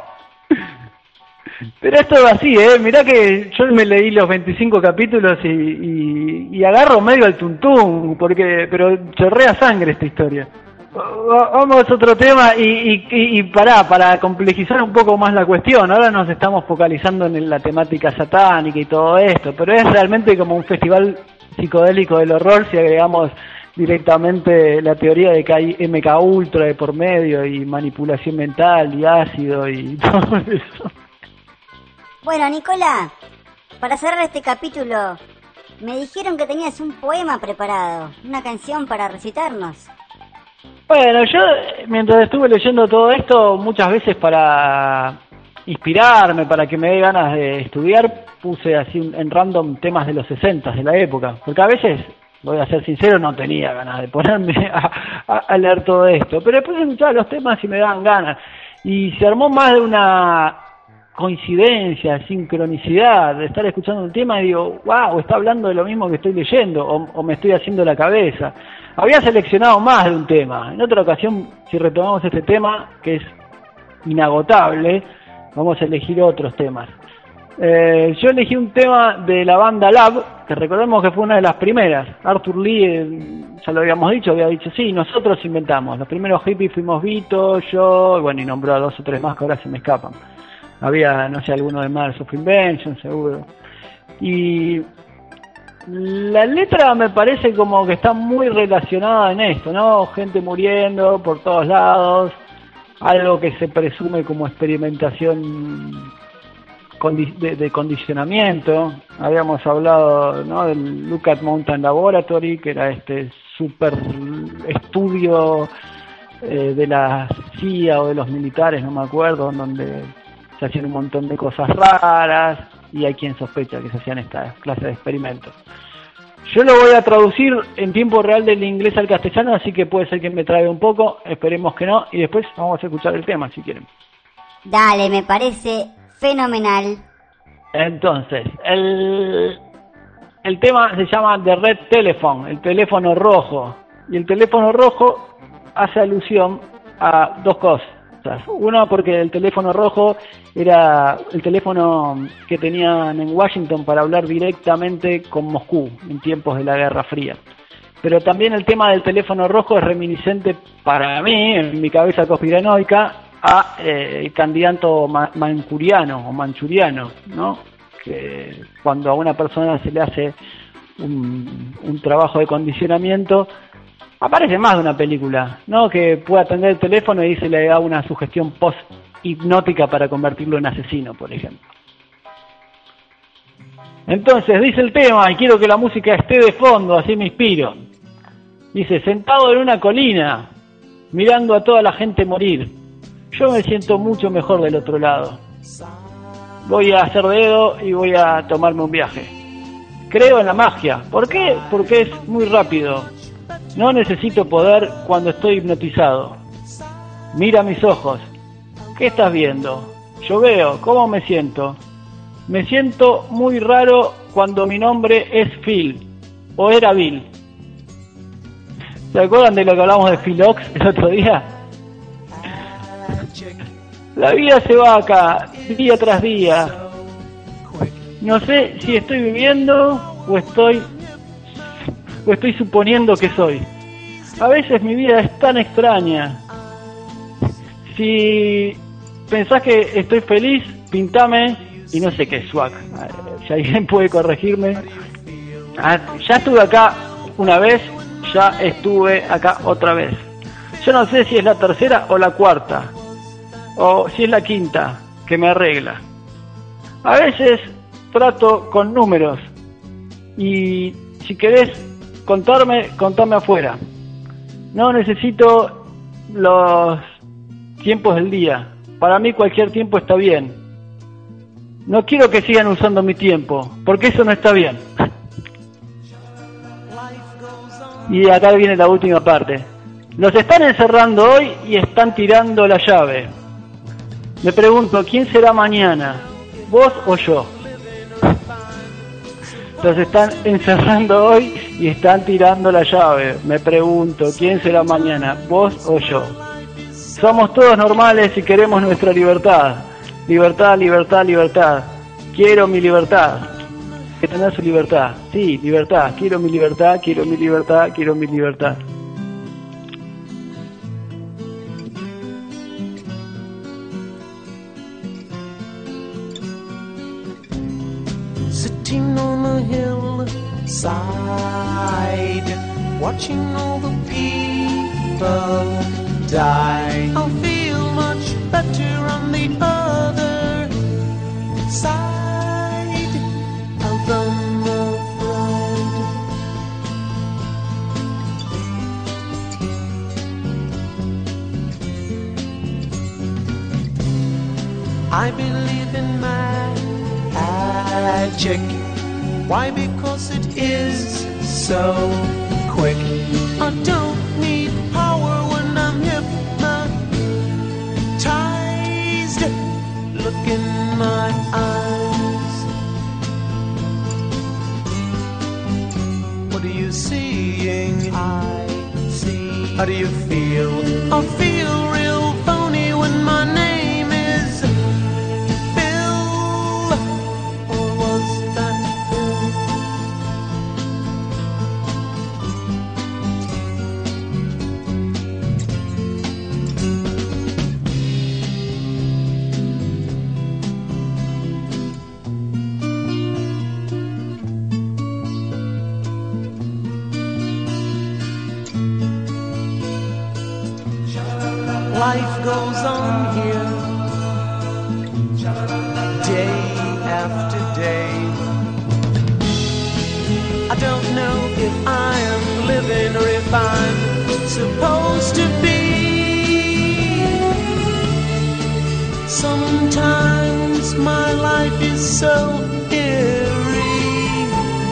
Pero esto es así, ¿eh? Mirá que yo me leí los veinticinco capítulos y, y, y agarro medio al tuntún, porque, pero chorrea sangre esta historia. Vamos a otro tema y, y, y, y pará, para complejizar un poco más la cuestión. Ahora nos estamos focalizando en la temática satánica y todo esto, pero es realmente como un festival psicodélico del horror si agregamos directamente la teoría de que hay M K Ultra de por medio y manipulación mental y ácido y todo eso. Bueno, Nicolás, para cerrar este capítulo, me dijeron que tenías un poema preparado, una canción para recitarnos. Bueno, yo mientras estuve leyendo todo esto, muchas veces para inspirarme, para que me dé ganas de estudiar, puse así en random temas de los sesenta, de la época, porque a veces, voy a ser sincero, no tenía ganas de ponerme a, a, a leer todo esto, pero después escuchaba los temas y me daban ganas, y se armó más de una coincidencia, sincronicidad, de estar escuchando un tema y digo, wow, está hablando de lo mismo que estoy leyendo, o, o me estoy haciendo la cabeza. Había seleccionado más de un tema. En otra ocasión, si retomamos este tema, que es inagotable, vamos a elegir otros temas. Eh, yo elegí un tema de la banda Lab, que recordemos que fue una de las primeras. Arthur Lee, eh, ya lo habíamos dicho, había dicho, sí, nosotros inventamos. Los primeros hippies fuimos Vito, yo, bueno, y nombró a dos o tres más que ahora se me escapan. Había, no sé, alguno de Mars of Invention, seguro. Y la letra me parece como que está muy relacionada en esto, ¿no? Gente muriendo por todos lados, algo que se presume como experimentación de, de condicionamiento. Habíamos hablado, ¿no?, del Lookout Mountain Laboratory, que era este super estudio eh, de la C I A o de los militares, no me acuerdo, donde se hacían un montón de cosas raras y hay quien sospecha que se hacían esta clase de experimentos. Yo lo voy a traducir en tiempo real del inglés al castellano, así que puede ser que me traiga un poco, esperemos que no, y después vamos a escuchar el tema si quieren. Dale, me parece fenomenal. Entonces, el, el tema se llama The Red Telephone, el teléfono rojo, y el teléfono rojo hace alusión a dos cosas. Uno, porque el teléfono rojo era el teléfono que tenían en Washington para hablar directamente con Moscú en tiempos de la Guerra Fría. Pero también el tema del teléfono rojo es reminiscente para mí, en mi cabeza conspiranoica, a eh, el candidato ma- mancuriano o manchuriano, ¿no? Que cuando a una persona se le hace un, un trabajo de condicionamiento, aparece más de una película, ¿no? Que puede atender el teléfono y se le da una sugestión post-hipnótica para convertirlo en asesino, por ejemplo. Entonces, dice el tema, y quiero que la música esté de fondo, así me inspiro. Dice, sentado en una colina, mirando a toda la gente morir, yo me siento mucho mejor del otro lado. Voy a hacer dedo y voy a tomarme un viaje. Creo en la magia. ¿Por qué? Porque es muy rápido. No necesito poder cuando estoy hipnotizado. Mira mis ojos. ¿Qué estás viendo? Yo veo. ¿Cómo me siento? Me siento muy raro cuando mi nombre es Phil. O era Bill. ¿Se acuerdan de lo que hablamos de Phil Ox el otro día? La vida se va acá, día tras día. No sé si estoy viviendo o estoy... o estoy suponiendo que soy. A veces mi vida es tan extraña. Si pensás que estoy feliz, pintame, y no sé qué es swag. Si alguien puede corregirme. Ah, ya estuve acá una vez, ya estuve acá otra vez. Yo no sé si es la tercera o la cuarta, o si es la quinta que me arregla. A veces trato con números, y si querés contarme, contame afuera. No necesito los tiempos del día. Para mí cualquier tiempo está bien. No quiero que sigan usando mi tiempo, porque eso no está bien. Y acá viene la última parte. Los están encerrando hoy y están tirando la llave. Me pregunto, ¿quién será mañana? ¿Vos o yo? Los están encerrando hoy y están tirando la llave. Me pregunto, ¿quién será mañana? ¿Vos o yo? Somos todos normales y queremos nuestra libertad. Libertad, libertad, libertad. Quiero mi libertad. Que tener su libertad. Sí, libertad. Quiero mi libertad, quiero mi libertad, quiero mi libertad. side, watching all the people die. I'll feel much better on the other side of the road. I believe in magic. Why? Because it is so quick. I don't need power when I'm hypnotized. Look in my eyes. What are you seeing? I see. How do you feel? I feel real phony when my name is Bill. Or was that Bill? Life goes on here, day after day. I don't know if I am living or if I'm supposed to be. Sometimes my life is so eerie,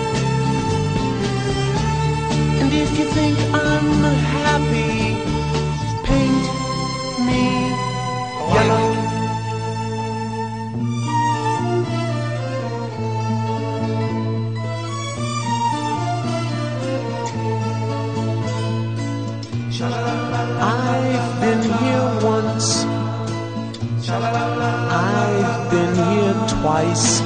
and if you think I'm happy, paint me yellow. I've been here once, I've been here twice.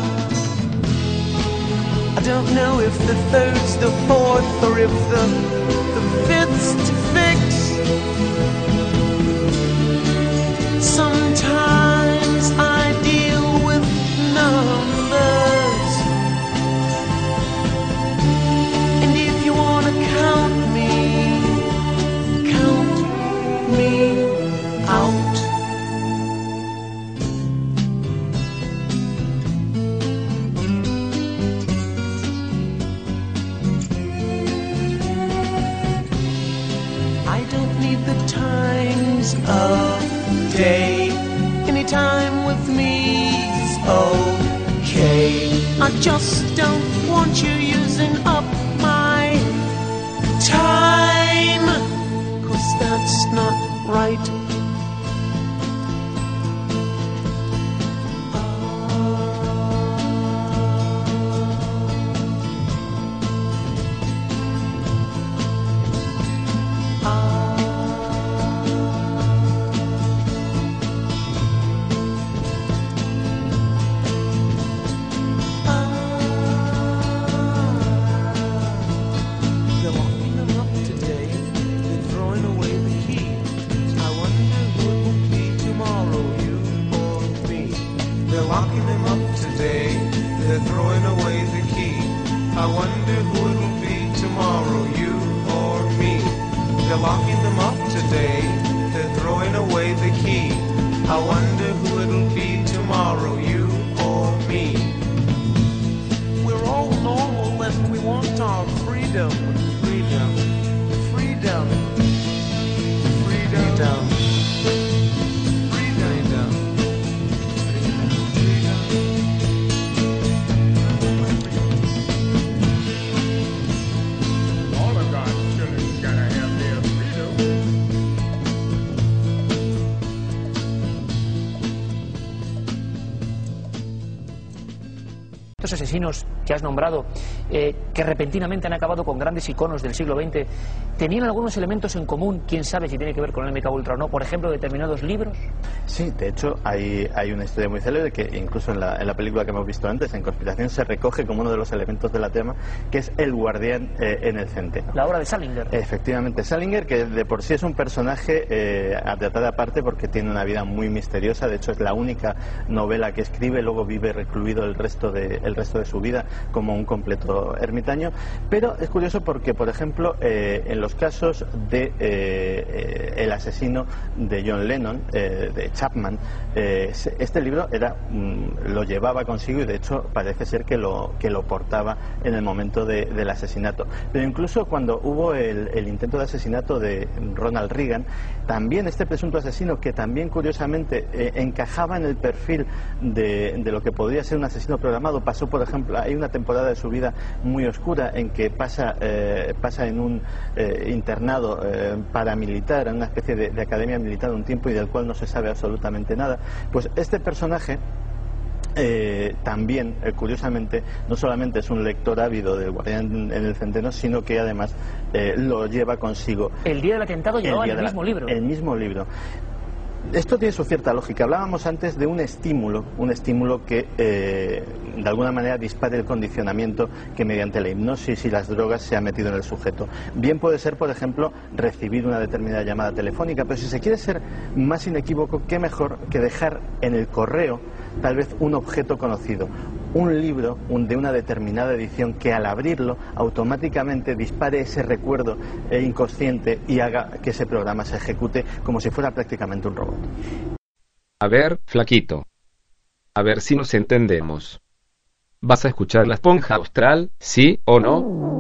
I don't know if the third's the fourth or if the, the fifth's to fix. Sometimes I deal with numbers, and if you wanna count me, count me out. I don't need the times of day. Anytime with me's okay. I just don't want you using up my time, 'cause that's not right. Estos asesinos que has nombrado, eh, que repentinamente han acabado con grandes iconos del siglo veinte, ¿tenían algunos elementos en común? ¿Quién sabe si tiene que ver con el M K Ultra o no? Por ejemplo, determinados libros. Sí, de hecho hay, hay una historia muy célebre que incluso en la, en la película que hemos visto antes, en Conspiración, se recoge como uno de los elementos de la tema, que es el guardián eh, en el centeno. La obra de Salinger. Efectivamente, Salinger, que de por sí es un personaje eh, a tratar aparte porque tiene una vida muy misteriosa. De hecho es la única novela que escribe, luego vive recluido el resto de, el el resto de su vida como un completo ermitaño. Pero es curioso porque, por ejemplo, eh, en los casos de eh, eh, el asesino de John Lennon, eh, de Chapman, eh, este libro era mm, lo llevaba consigo y de hecho parece ser que lo, que lo portaba en el momento de, del asesinato. Pero incluso cuando hubo el, el intento de asesinato de Ronald Reagan, también este presunto asesino, que también curiosamente eh, encajaba en el perfil de, de lo que podría ser un asesino programado, pasó, por ejemplo, hay una temporada de su vida muy oscura en que pasa, eh, pasa en un eh, internado eh, paramilitar, en una especie de, de academia militar un tiempo y del cual no se sabe absolutamente nada. Pues este personaje Eh, también, eh, curiosamente, no solamente es un lector ávido del Guardián en el Centeno, sino que además eh, lo lleva consigo. El día del atentado llevaba el, el mismo la, libro. El mismo libro. Esto tiene su cierta lógica. Hablábamos antes de un estímulo, un estímulo que eh, de alguna manera dispare el condicionamiento que mediante la hipnosis y las drogas se ha metido en el sujeto. Bien puede ser, por ejemplo, recibir una determinada llamada telefónica, pero si se quiere ser más inequívoco, qué mejor que dejar en el correo tal vez un objeto conocido, un libro un, de una determinada edición que al abrirlo automáticamente dispare ese recuerdo eh, inconsciente y haga que ese programa se ejecute como si fuera prácticamente un robot. A ver, flaquito. A ver si nos entendemos. ¿Vas a escuchar La Esponja Austral, sí o no?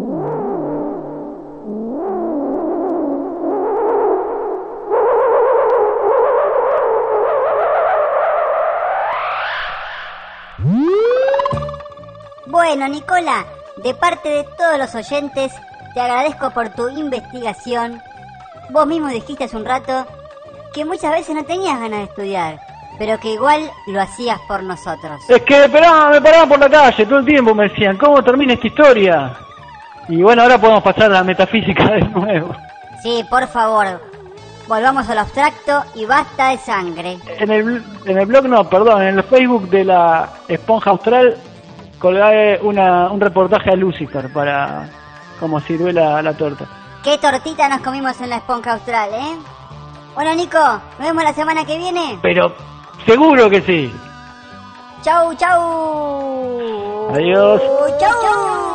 Bueno, Nicola, de parte de todos los oyentes, te agradezco por tu investigación. Vos mismo dijiste hace un rato que muchas veces no tenías ganas de estudiar, pero que igual lo hacías por nosotros. Es que esperaban, me paraban por la calle todo el tiempo, me decían, ¿cómo termina esta historia? Y bueno, ahora podemos pasar a la metafísica de nuevo. Sí, por favor, volvamos al abstracto y basta de sangre. En el, en el blog, no, perdón, en el Facebook de la Esponja Austral colgué una, un reportaje a Lucifer para cómo sirve la, la torta. Qué tortita nos comimos en la Esponja Austral, ¿eh? Bueno, Nico, ¿nos vemos la semana que viene? Pero seguro que sí. Chau, chau. Adiós. Chau, chau.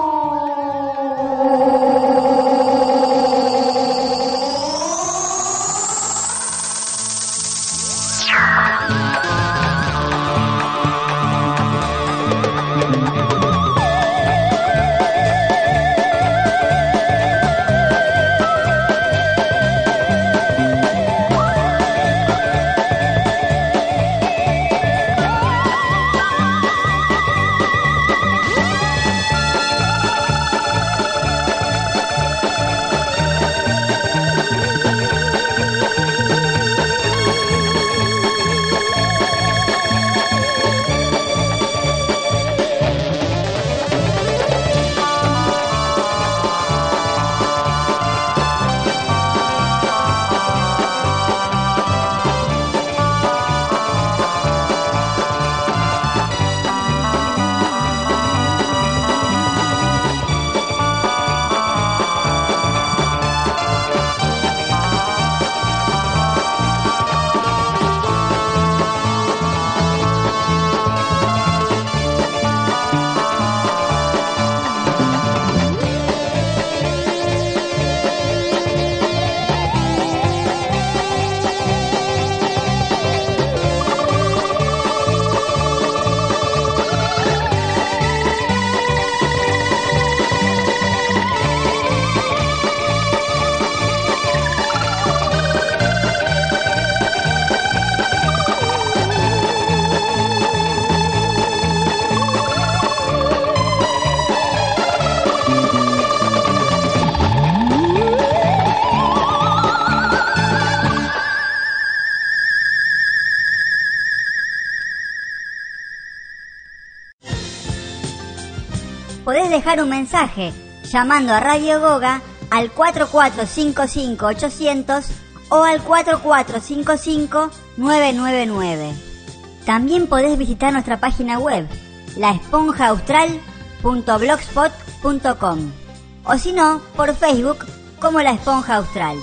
Podés dejar un mensaje llamando a Radio Goga al cuatro cuatro cinco cinco ochocientos o al cuatro cuatro cinco cinco nueve nueve nueve. También podés visitar nuestra página web, la esponja austral punto blogspot punto com, o si no, por Facebook como La Esponja Austral.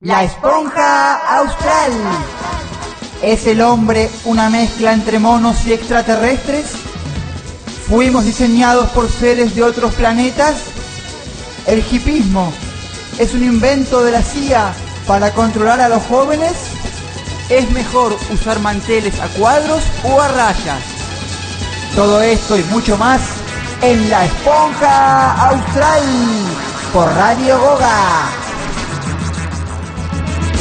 La esponja austral. ¿Es el hombre una mezcla entre monos y extraterrestres? ¿Fuimos diseñados por seres de otros planetas? ¿El hipismo es un invento de la C I A para controlar a los jóvenes? ¿Es mejor usar manteles a cuadros o a rayas? Todo esto y mucho más en La Esponja Austral por Radio Goga.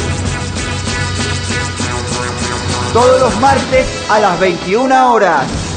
Todos los martes a las veintiuna horas.